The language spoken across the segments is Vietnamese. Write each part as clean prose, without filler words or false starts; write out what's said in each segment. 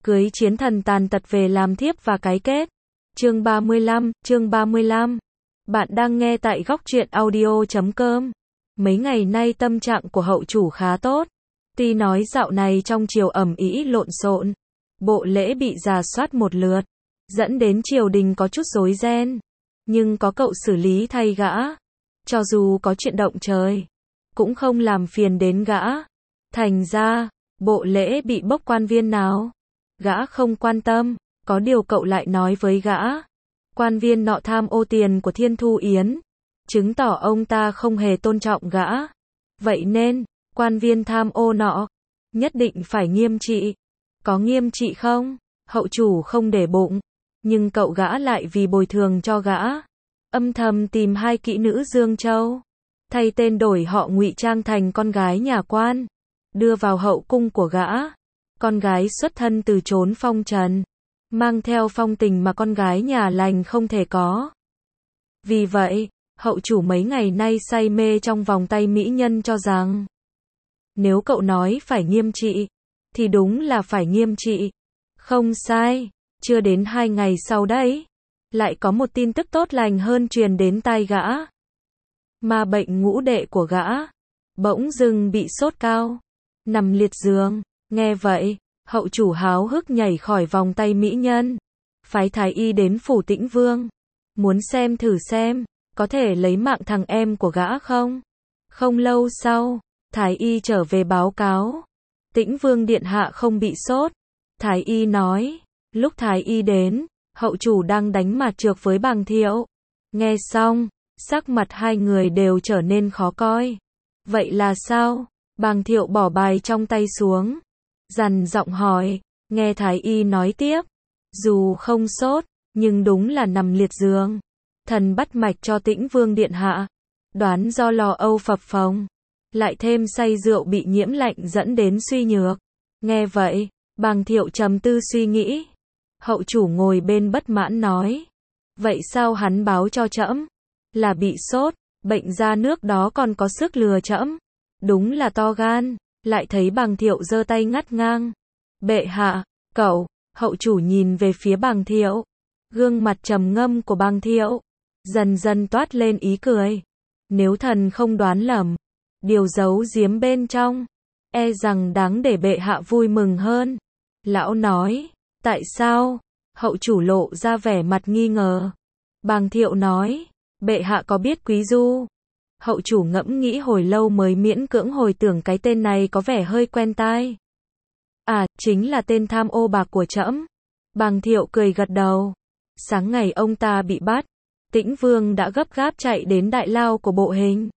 cưới chiến thần tàn tật về làm thiếp và cái kết. Chương 35. Bạn đang nghe tại góc truyện audio.com. Mấy ngày nay tâm trạng của hậu chủ khá tốt. Tuy nói dạo này trong triều ầm ĩ lộn xộn, bộ lễ bị rà soát một lượt, dẫn đến triều đình có chút rối ren. Nhưng có cậu xử lý thay gã. Cho dù có chuyện động trời, cũng không làm phiền đến gã. Thành ra, bộ lễ bị bốc quan viên nào, gã không quan tâm. Có điều cậu lại nói với gã, quan viên nọ tham ô tiền của Thiên Thu Yến, chứng tỏ ông ta không hề tôn trọng gã. Vậy nên, quan viên tham ô nọ, nhất định phải nghiêm trị. Có nghiêm trị không? Hậu chủ không để bụng, nhưng cậu gã lại vì bồi thường cho gã, âm thầm tìm hai kỹ nữ Dương Châu, thay tên đổi họ ngụy trang thành con gái nhà quan, đưa vào hậu cung của gã. Con gái xuất thân từ chốn phong trần, mang theo phong tình mà con gái nhà lành không thể có. Vì vậy, hậu chủ mấy ngày nay say mê trong vòng tay mỹ nhân cho rằng, nếu cậu nói phải nghiêm trị, thì đúng là phải nghiêm trị. Không sai, chưa đến 2 ngày sau đấy, lại có một tin tức tốt lành hơn truyền đến tai gã. Mà bệnh ngũ đệ của gã, bỗng dưng bị sốt cao, nằm liệt giường. Nghe vậy, hậu chủ háo hức nhảy khỏi vòng tay mỹ nhân, phái thái y đến phủ Tĩnh Vương, muốn xem thử xem, có thể lấy mạng thằng em của gã không. Không lâu sau, thái y trở về báo cáo, Tĩnh Vương điện hạ không bị sốt. Thái y nói, lúc thái y đến, hậu chủ đang đánh mặt trược với Bàng Thiệu. Nghe xong, sắc mặt hai người đều trở nên khó coi. Vậy là sao? Bàng Thiệu bỏ bài trong tay xuống, dằn giọng hỏi. Nghe thái y nói tiếp, dù không sốt, nhưng đúng là nằm liệt giường. Thần bắt mạch cho Tĩnh Vương điện hạ, đoán do lo âu phập phồng, lại thêm say rượu bị nhiễm lạnh dẫn đến suy nhược. Nghe vậy, Bàng Thiệu trầm tư suy nghĩ. Hậu chủ ngồi bên bất mãn nói, vậy sao hắn báo cho trẫm là bị sốt, bệnh ra nước đó còn có sức lừa trẫm? Đúng là to gan. Lại thấy Bàng Thiệu giơ tay ngắt ngang. Bệ hạ, cậu. Hậu chủ nhìn về phía Bàng Thiệu. Gương mặt trầm ngâm của Bàng Thiệu dần dần toát lên ý cười. Nếu thần không đoán lầm, điều giấu giếm bên trong, e rằng đáng để bệ hạ vui mừng hơn. Lão nói, tại sao? Hậu chủ lộ ra vẻ mặt nghi ngờ. Bàng Thiệu nói, bệ hạ có biết Quý Du? Hậu chủ ngẫm nghĩ hồi lâu mới miễn cưỡng hồi tưởng cái tên này có vẻ hơi quen tai. À, chính là tên tham ô bạc của trẫm. Bàng Thiệu cười gật đầu. Sáng ngày ông ta bị bắt, Tĩnh Vương đã gấp gáp chạy đến đại lao của bộ hình.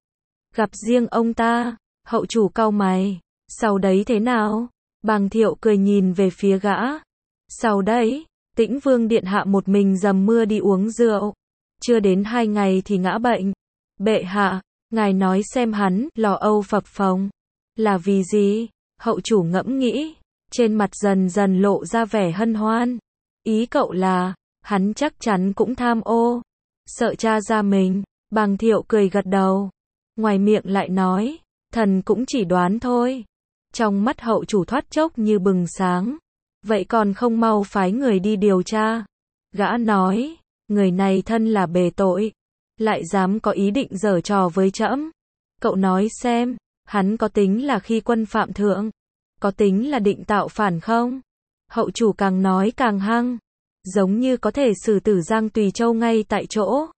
Gặp riêng ông ta, hậu chủ cau mày. Sau đấy thế nào? Bàng Thiệu cười nhìn về phía gã. Sau đấy, Tĩnh Vương điện hạ một mình dầm mưa đi uống rượu. Chưa đến 2 ngày thì ngã bệnh. Bệ hạ, ngài nói xem hắn lo âu phập phồng là vì gì? Hậu chủ ngẫm nghĩ, trên mặt dần dần lộ ra vẻ hân hoan. Ý cậu là, hắn chắc chắn cũng tham ô, sợ cha ra mình. Bàng Thiệu cười gật đầu, ngoài miệng lại nói, thần cũng chỉ đoán thôi. Trong mắt hậu chủ thoát chốc như bừng sáng. Vậy còn không mau phái người đi điều tra? Gã nói, người này thân là bề tội, lại dám có ý định giở trò với trẫm. Cậu nói xem, hắn có tính là khi quân phạm thượng, có tính là định tạo phản không? Hậu chủ càng nói càng hăng, giống như có thể xử tử Giang Tùy Châu ngay tại chỗ.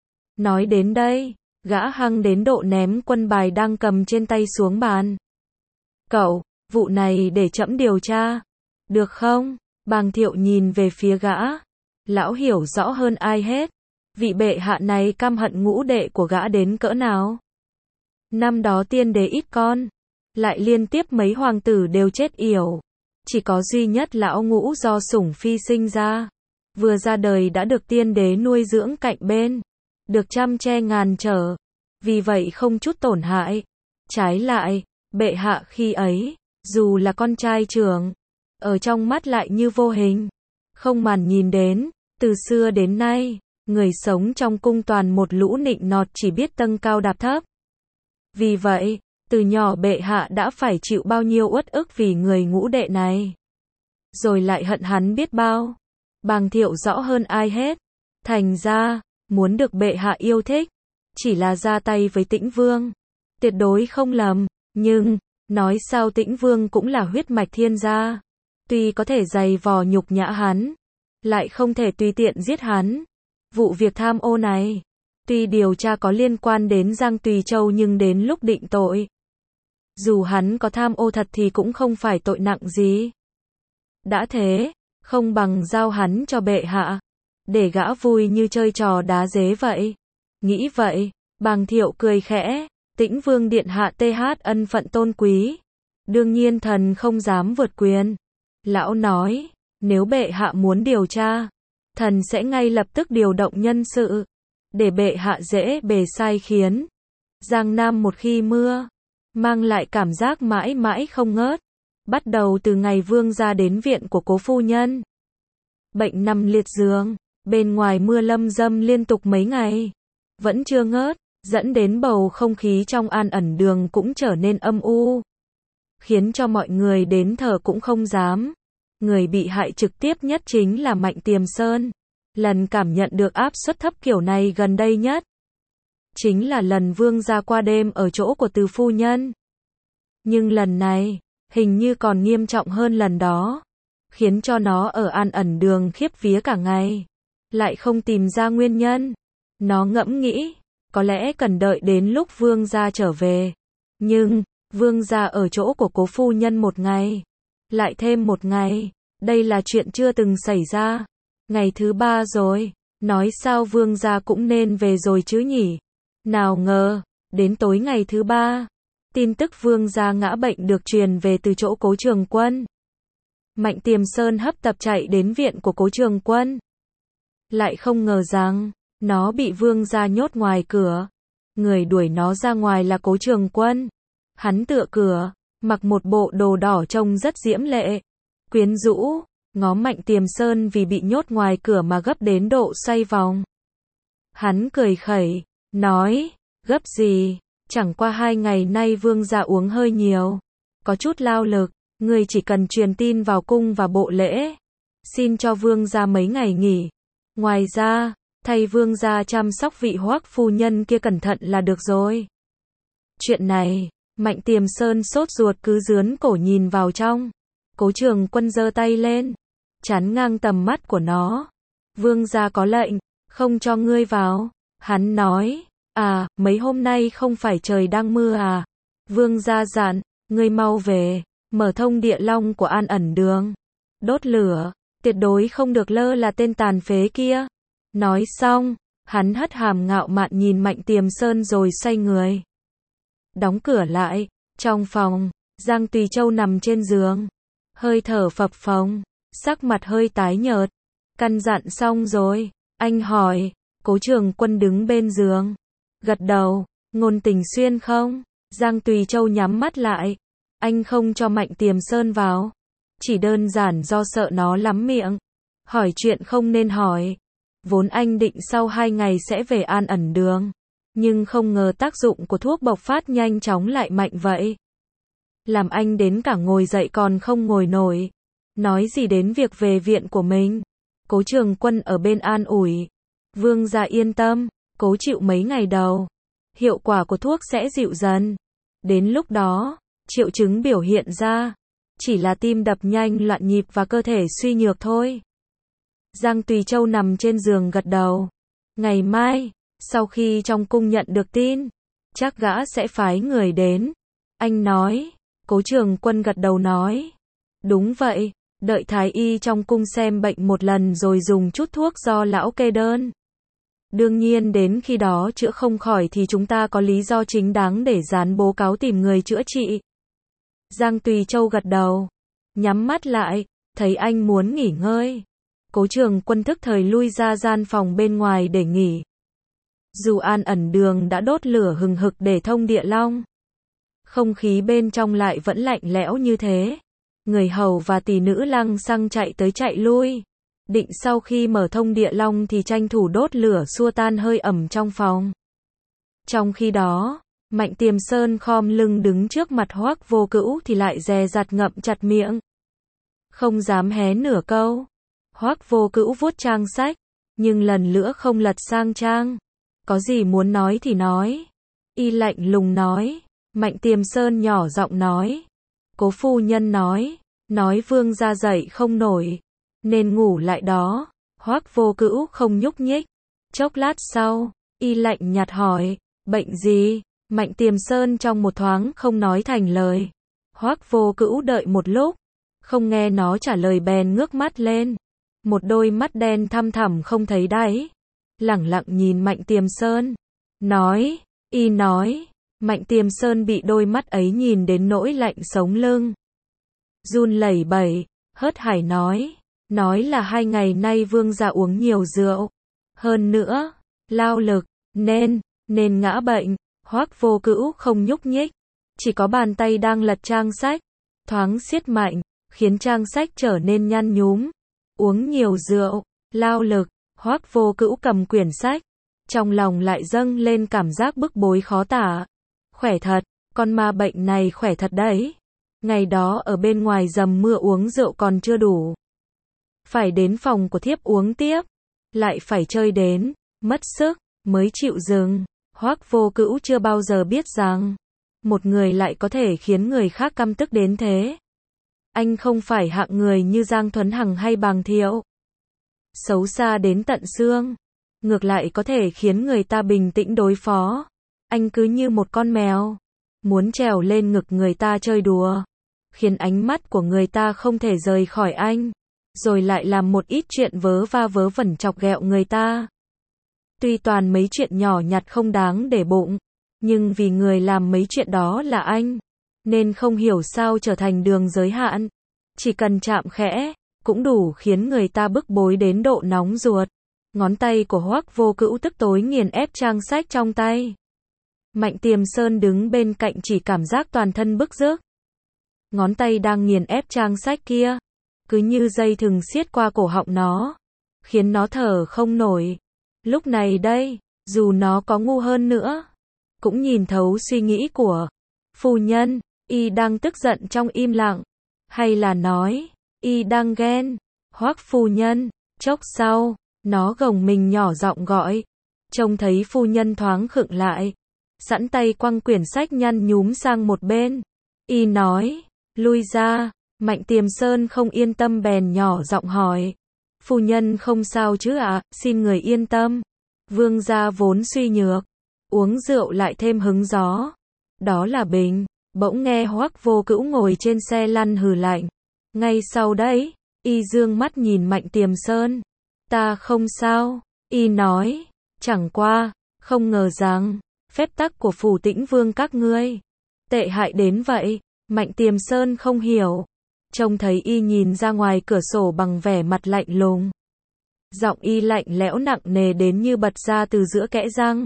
Nói đến đây, gã hăng đến độ ném quân bài đang cầm trên tay xuống bàn. Cậu, vụ này để trẫm điều tra, được không? Bàng Thiệu nhìn về phía gã. Lão hiểu rõ hơn ai hết, vị bệ hạ này căm hận ngũ đệ của gã đến cỡ nào. Năm đó tiên đế ít con, lại liên tiếp mấy hoàng tử đều chết yểu. Chỉ có duy nhất lão ngũ do sủng phi sinh ra, vừa ra đời đã được tiên đế nuôi dưỡng cạnh bên, được chăm che ngàn trở, vì vậy không chút tổn hại. Trái lại, bệ hạ khi ấy, dù là con trai trưởng, ở trong mắt lại như vô hình, không màn nhìn đến. Từ xưa đến nay, người sống trong cung toàn một lũ nịnh nọt chỉ biết dâng cao đạp thấp. Vì vậy, từ nhỏ bệ hạ đã phải chịu bao nhiêu uất ức vì người ngũ đệ này. rồi lại hận hắn biết bao. Bàng Thiệu rõ hơn ai hết. Thành ra, muốn được bệ hạ yêu thích, chỉ là ra tay với Tĩnh Vương. Tuyệt đối không lầm, nhưng, nói sao Tĩnh Vương cũng là huyết mạch thiên gia. Tuy có thể giày vò nhục nhã hắn, lại không thể tùy tiện giết hắn. Vụ việc tham ô này, tuy điều tra có liên quan đến Giang Tùy Châu nhưng đến lúc định tội, dù hắn có tham ô thật thì cũng không phải tội nặng gì. Đã thế, không bằng giao hắn cho bệ hạ, để gã vui như chơi trò đá dế vậy. Nghĩ vậy, Bàng Thiệu cười khẽ, Tĩnh Vương điện hạ TH ân phận tôn quý, đương nhiên thần không dám vượt quyền. Lão nói, nếu bệ hạ muốn điều tra, thần sẽ ngay lập tức điều động nhân sự, để bệ hạ dễ bề sai khiến. Giang Nam một khi mưa, mang lại cảm giác mãi mãi không ngớt, bắt đầu từ ngày Vương gia đến viện của cố phu nhân. Bệnh nằm liệt giường, bên ngoài mưa lâm dâm liên tục mấy ngày, vẫn chưa ngớt, dẫn đến bầu không khí trong An Ẩn Đường cũng trở nên âm u, khiến cho mọi người đến thở cũng không dám. Người bị hại trực tiếp nhất chính là Mạnh Tiềm Sơn. Lần cảm nhận được áp suất thấp kiểu này gần đây nhất, chính là lần Vương gia qua đêm ở chỗ của Từ phu nhân. Nhưng lần này, hình như còn nghiêm trọng hơn lần đó, khiến cho nó ở An Ẩn Đường khiếp vía cả ngày, lại không tìm ra nguyên nhân. Nó ngẫm nghĩ, có lẽ cần đợi đến lúc Vương gia trở về. Nhưng, Vương gia ở chỗ của cố phu nhân một ngày, lại thêm một ngày, đây là chuyện chưa từng xảy ra. Ngày thứ 3 rồi, nói sao Vương gia cũng nên về rồi chứ nhỉ? Nào ngờ, đến tối ngày thứ 3, tin tức Vương gia ngã bệnh được truyền về từ chỗ Cố Trường Quân. Mạnh Tiềm Sơn hấp tấp chạy đến viện của Cố Trường Quân. Lại không ngờ rằng, nó bị Vương gia nhốt ngoài cửa. Người đuổi nó ra ngoài là Cố Trường Quân. Hắn tựa cửa, mặc một bộ đồ đỏ trông rất diễm lệ, quyến rũ, ngó Mạnh Tiềm Sơn vì bị nhốt ngoài cửa mà gấp đến độ xoay vòng. Hắn cười khẩy, nói, gấp gì, chẳng qua 2 ngày nay Vương gia uống hơi nhiều, có chút lao lực, người chỉ cần truyền tin vào cung và bộ lễ, xin cho Vương gia mấy ngày nghỉ. Ngoài ra, thay Vương gia chăm sóc vị Hoắc phu nhân kia cẩn thận là được rồi. Chuyện này, Mạnh Tiềm Sơn sốt ruột cứ dướn cổ nhìn vào trong. Cố Trường Quân giơ tay lên, chắn ngang tầm mắt của nó. Vương gia có lệnh, không cho ngươi vào. Hắn nói, mấy hôm nay không phải trời đang mưa à? Vương gia dặn, ngươi mau về, mở thông địa long của An Ẩn Đường, đốt lửa, tuyệt đối không được lơ là tên tàn phế kia. Nói xong, hắn hất hàm ngạo mạn nhìn Mạnh Tiềm Sơn rồi xoay người. Đóng cửa lại, trong phòng, Giang Tùy Châu nằm trên giường, hơi thở phập phồng, sắc mặt hơi tái nhợt. Căn dặn xong rồi, anh hỏi. Cố Trường Quân đứng bên giường, gật đầu, Ngôn Tình Xuyên không? Giang Tùy Châu nhắm mắt lại, anh không cho Mạnh Tiềm Sơn vào, chỉ đơn giản do sợ nó lắm miệng, hỏi chuyện không nên hỏi. Vốn anh định sau 2 ngày sẽ về An Ẩn Đường, nhưng không ngờ tác dụng của thuốc bộc phát nhanh chóng lại mạnh vậy, làm anh đến cả ngồi dậy còn không ngồi nổi. Nói gì đến việc về viện của mình. Cố Trường Quân ở bên an ủi, Vương gia yên tâm, cố chịu mấy ngày đầu, hiệu quả của thuốc sẽ dịu dần. Đến lúc đó, triệu chứng biểu hiện ra, chỉ là tim đập nhanh loạn nhịp và cơ thể suy nhược thôi. Giang Tùy Châu nằm trên giường gật đầu. Ngày mai, sau khi trong cung nhận được tin, chắc gã sẽ phái người đến. Anh nói. Cố Trường Quân gật đầu nói. Đúng vậy, đợi thái y trong cung xem bệnh một lần rồi dùng chút thuốc do lão kê đơn. Đương nhiên đến khi đó chữa không khỏi thì chúng ta có lý do chính đáng để dán bố cáo tìm người chữa trị. Giang Tùy Châu gật đầu, nhắm mắt lại, thấy anh muốn nghỉ ngơi. Cố Trường Quân thức thời lui ra gian phòng bên ngoài để nghỉ. Dù An Ẩn Đường đã đốt lửa hừng hực để thông địa long, không khí bên trong lại vẫn lạnh lẽo như thế. Người hầu và tỷ nữ lăng xăng chạy tới chạy lui, định sau khi mở thông địa long thì tranh thủ đốt lửa xua tan hơi ẩm trong phòng. Trong khi đó, Mạnh Tiềm Sơn khom lưng đứng trước mặt Hoắc Vô Cữu thì lại dè dặt ngậm chặt miệng. không dám hé nửa câu. Hoắc Vô Cữu vuốt trang sách, nhưng lần nữa không lật sang trang. Có gì muốn nói thì nói. Y lạnh lùng nói. Mạnh Tiềm Sơn nhỏ giọng nói. Cố phu nhân nói vương gia dậy không nổi, nên ngủ lại đó. Hoắc Vô Cữu không nhúc nhích. Chốc lát sau, Y lạnh nhạt hỏi, bệnh gì? Mạnh Tiềm Sơn trong một thoáng không nói thành lời. Hoắc Vô Cữu đợi một lúc, không nghe nó trả lời bèn ngước mắt lên. Một đôi mắt đen thăm thẳm không thấy đáy, lẳng lặng nhìn Mạnh Tiềm Sơn. Y nói, Mạnh Tiềm Sơn bị đôi mắt ấy nhìn đến nỗi lạnh sống lưng. Run lẩy bẩy, hớt hải nói là 2 ngày nay vương gia uống nhiều rượu. Hơn nữa, lao lực, nên ngã bệnh. Hoắc Vô Cữu không nhúc nhích, chỉ có bàn tay đang lật trang sách, thoáng siết mạnh, khiến trang sách trở nên nhăn nhúm. Uống nhiều rượu, lao lực, Hoắc Vô Cữu cầm quyển sách, trong lòng lại dâng lên cảm giác bức bối khó tả. Khỏe thật, con ma bệnh này khỏe thật đấy. Ngày đó ở bên ngoài dầm mưa uống rượu còn chưa đủ, phải đến phòng của thiếp uống tiếp, lại phải chơi đến mất sức mới chịu dừng. Hoắc Vô Cữu chưa bao giờ biết rằng một người lại có thể khiến người khác căm tức đến thế. Anh không phải hạng người như Giang Thuấn Hằng hay Bàng Thiệu, xấu xa đến tận xương, ngược lại có thể khiến người ta bình tĩnh đối phó. Anh cứ như một con mèo, muốn trèo lên ngực người ta chơi đùa, khiến ánh mắt của người ta không thể rời khỏi anh, rồi lại làm một ít chuyện vớ va vớ vẩn chọc ghẹo người ta. Tuy toàn mấy chuyện nhỏ nhặt không đáng để bụng, nhưng vì người làm mấy chuyện đó là anh, nên không hiểu sao trở thành đường giới hạn. Chỉ cần chạm khẽ, cũng đủ khiến người ta bức bối đến độ nóng ruột. Ngón tay của Hoắc Vô Cữu tức tối nghiền ép trang sách trong tay. Mạnh Tiềm Sơn đứng bên cạnh chỉ cảm giác toàn thân bức rứt. Ngón tay đang nghiền ép trang sách kia, cứ như dây thừng siết qua cổ họng nó, khiến nó thở không nổi. Lúc này đây, dù nó có ngu hơn nữa, cũng nhìn thấu suy nghĩ của phu nhân. Y đang tức giận trong im lặng, hay là nói, Y đang ghen? Hoắc phu nhân. Chốc sau, nó gồng mình nhỏ giọng gọi. Trông thấy phu nhân thoáng khựng lại, sẵn tay quăng quyển sách nhăn nhúm sang một bên. Y nói, lui ra. Mạnh Tiềm Sơn không yên tâm bèn nhỏ giọng hỏi, phu nhân không sao chứ ạ? Xin người yên tâm, vương gia vốn suy nhược, uống rượu lại thêm hứng gió, đó là bình. Bỗng nghe Hoắc Vô Cữu ngồi trên xe lăn hừ lạnh. Ngay sau đấy, Y dương mắt nhìn Mạnh Tiềm Sơn. Ta không sao, Y nói, chẳng qua, không ngờ rằng phép tắc của Phủ Tĩnh Vương các ngươi tệ hại đến vậy. Mạnh Tiềm Sơn không hiểu, trông thấy Y nhìn ra ngoài cửa sổ bằng vẻ mặt lạnh lùng. Giọng Y lạnh lẽo nặng nề đến như bật ra từ giữa kẽ răng.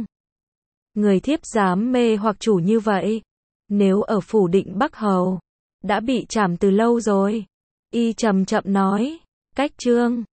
Người thiếp dám mê hoặc chủ như vậy, nếu ở Phủ Định Bắc Hầu, đã bị trảm từ lâu rồi. Y chậm chậm nói, cách chương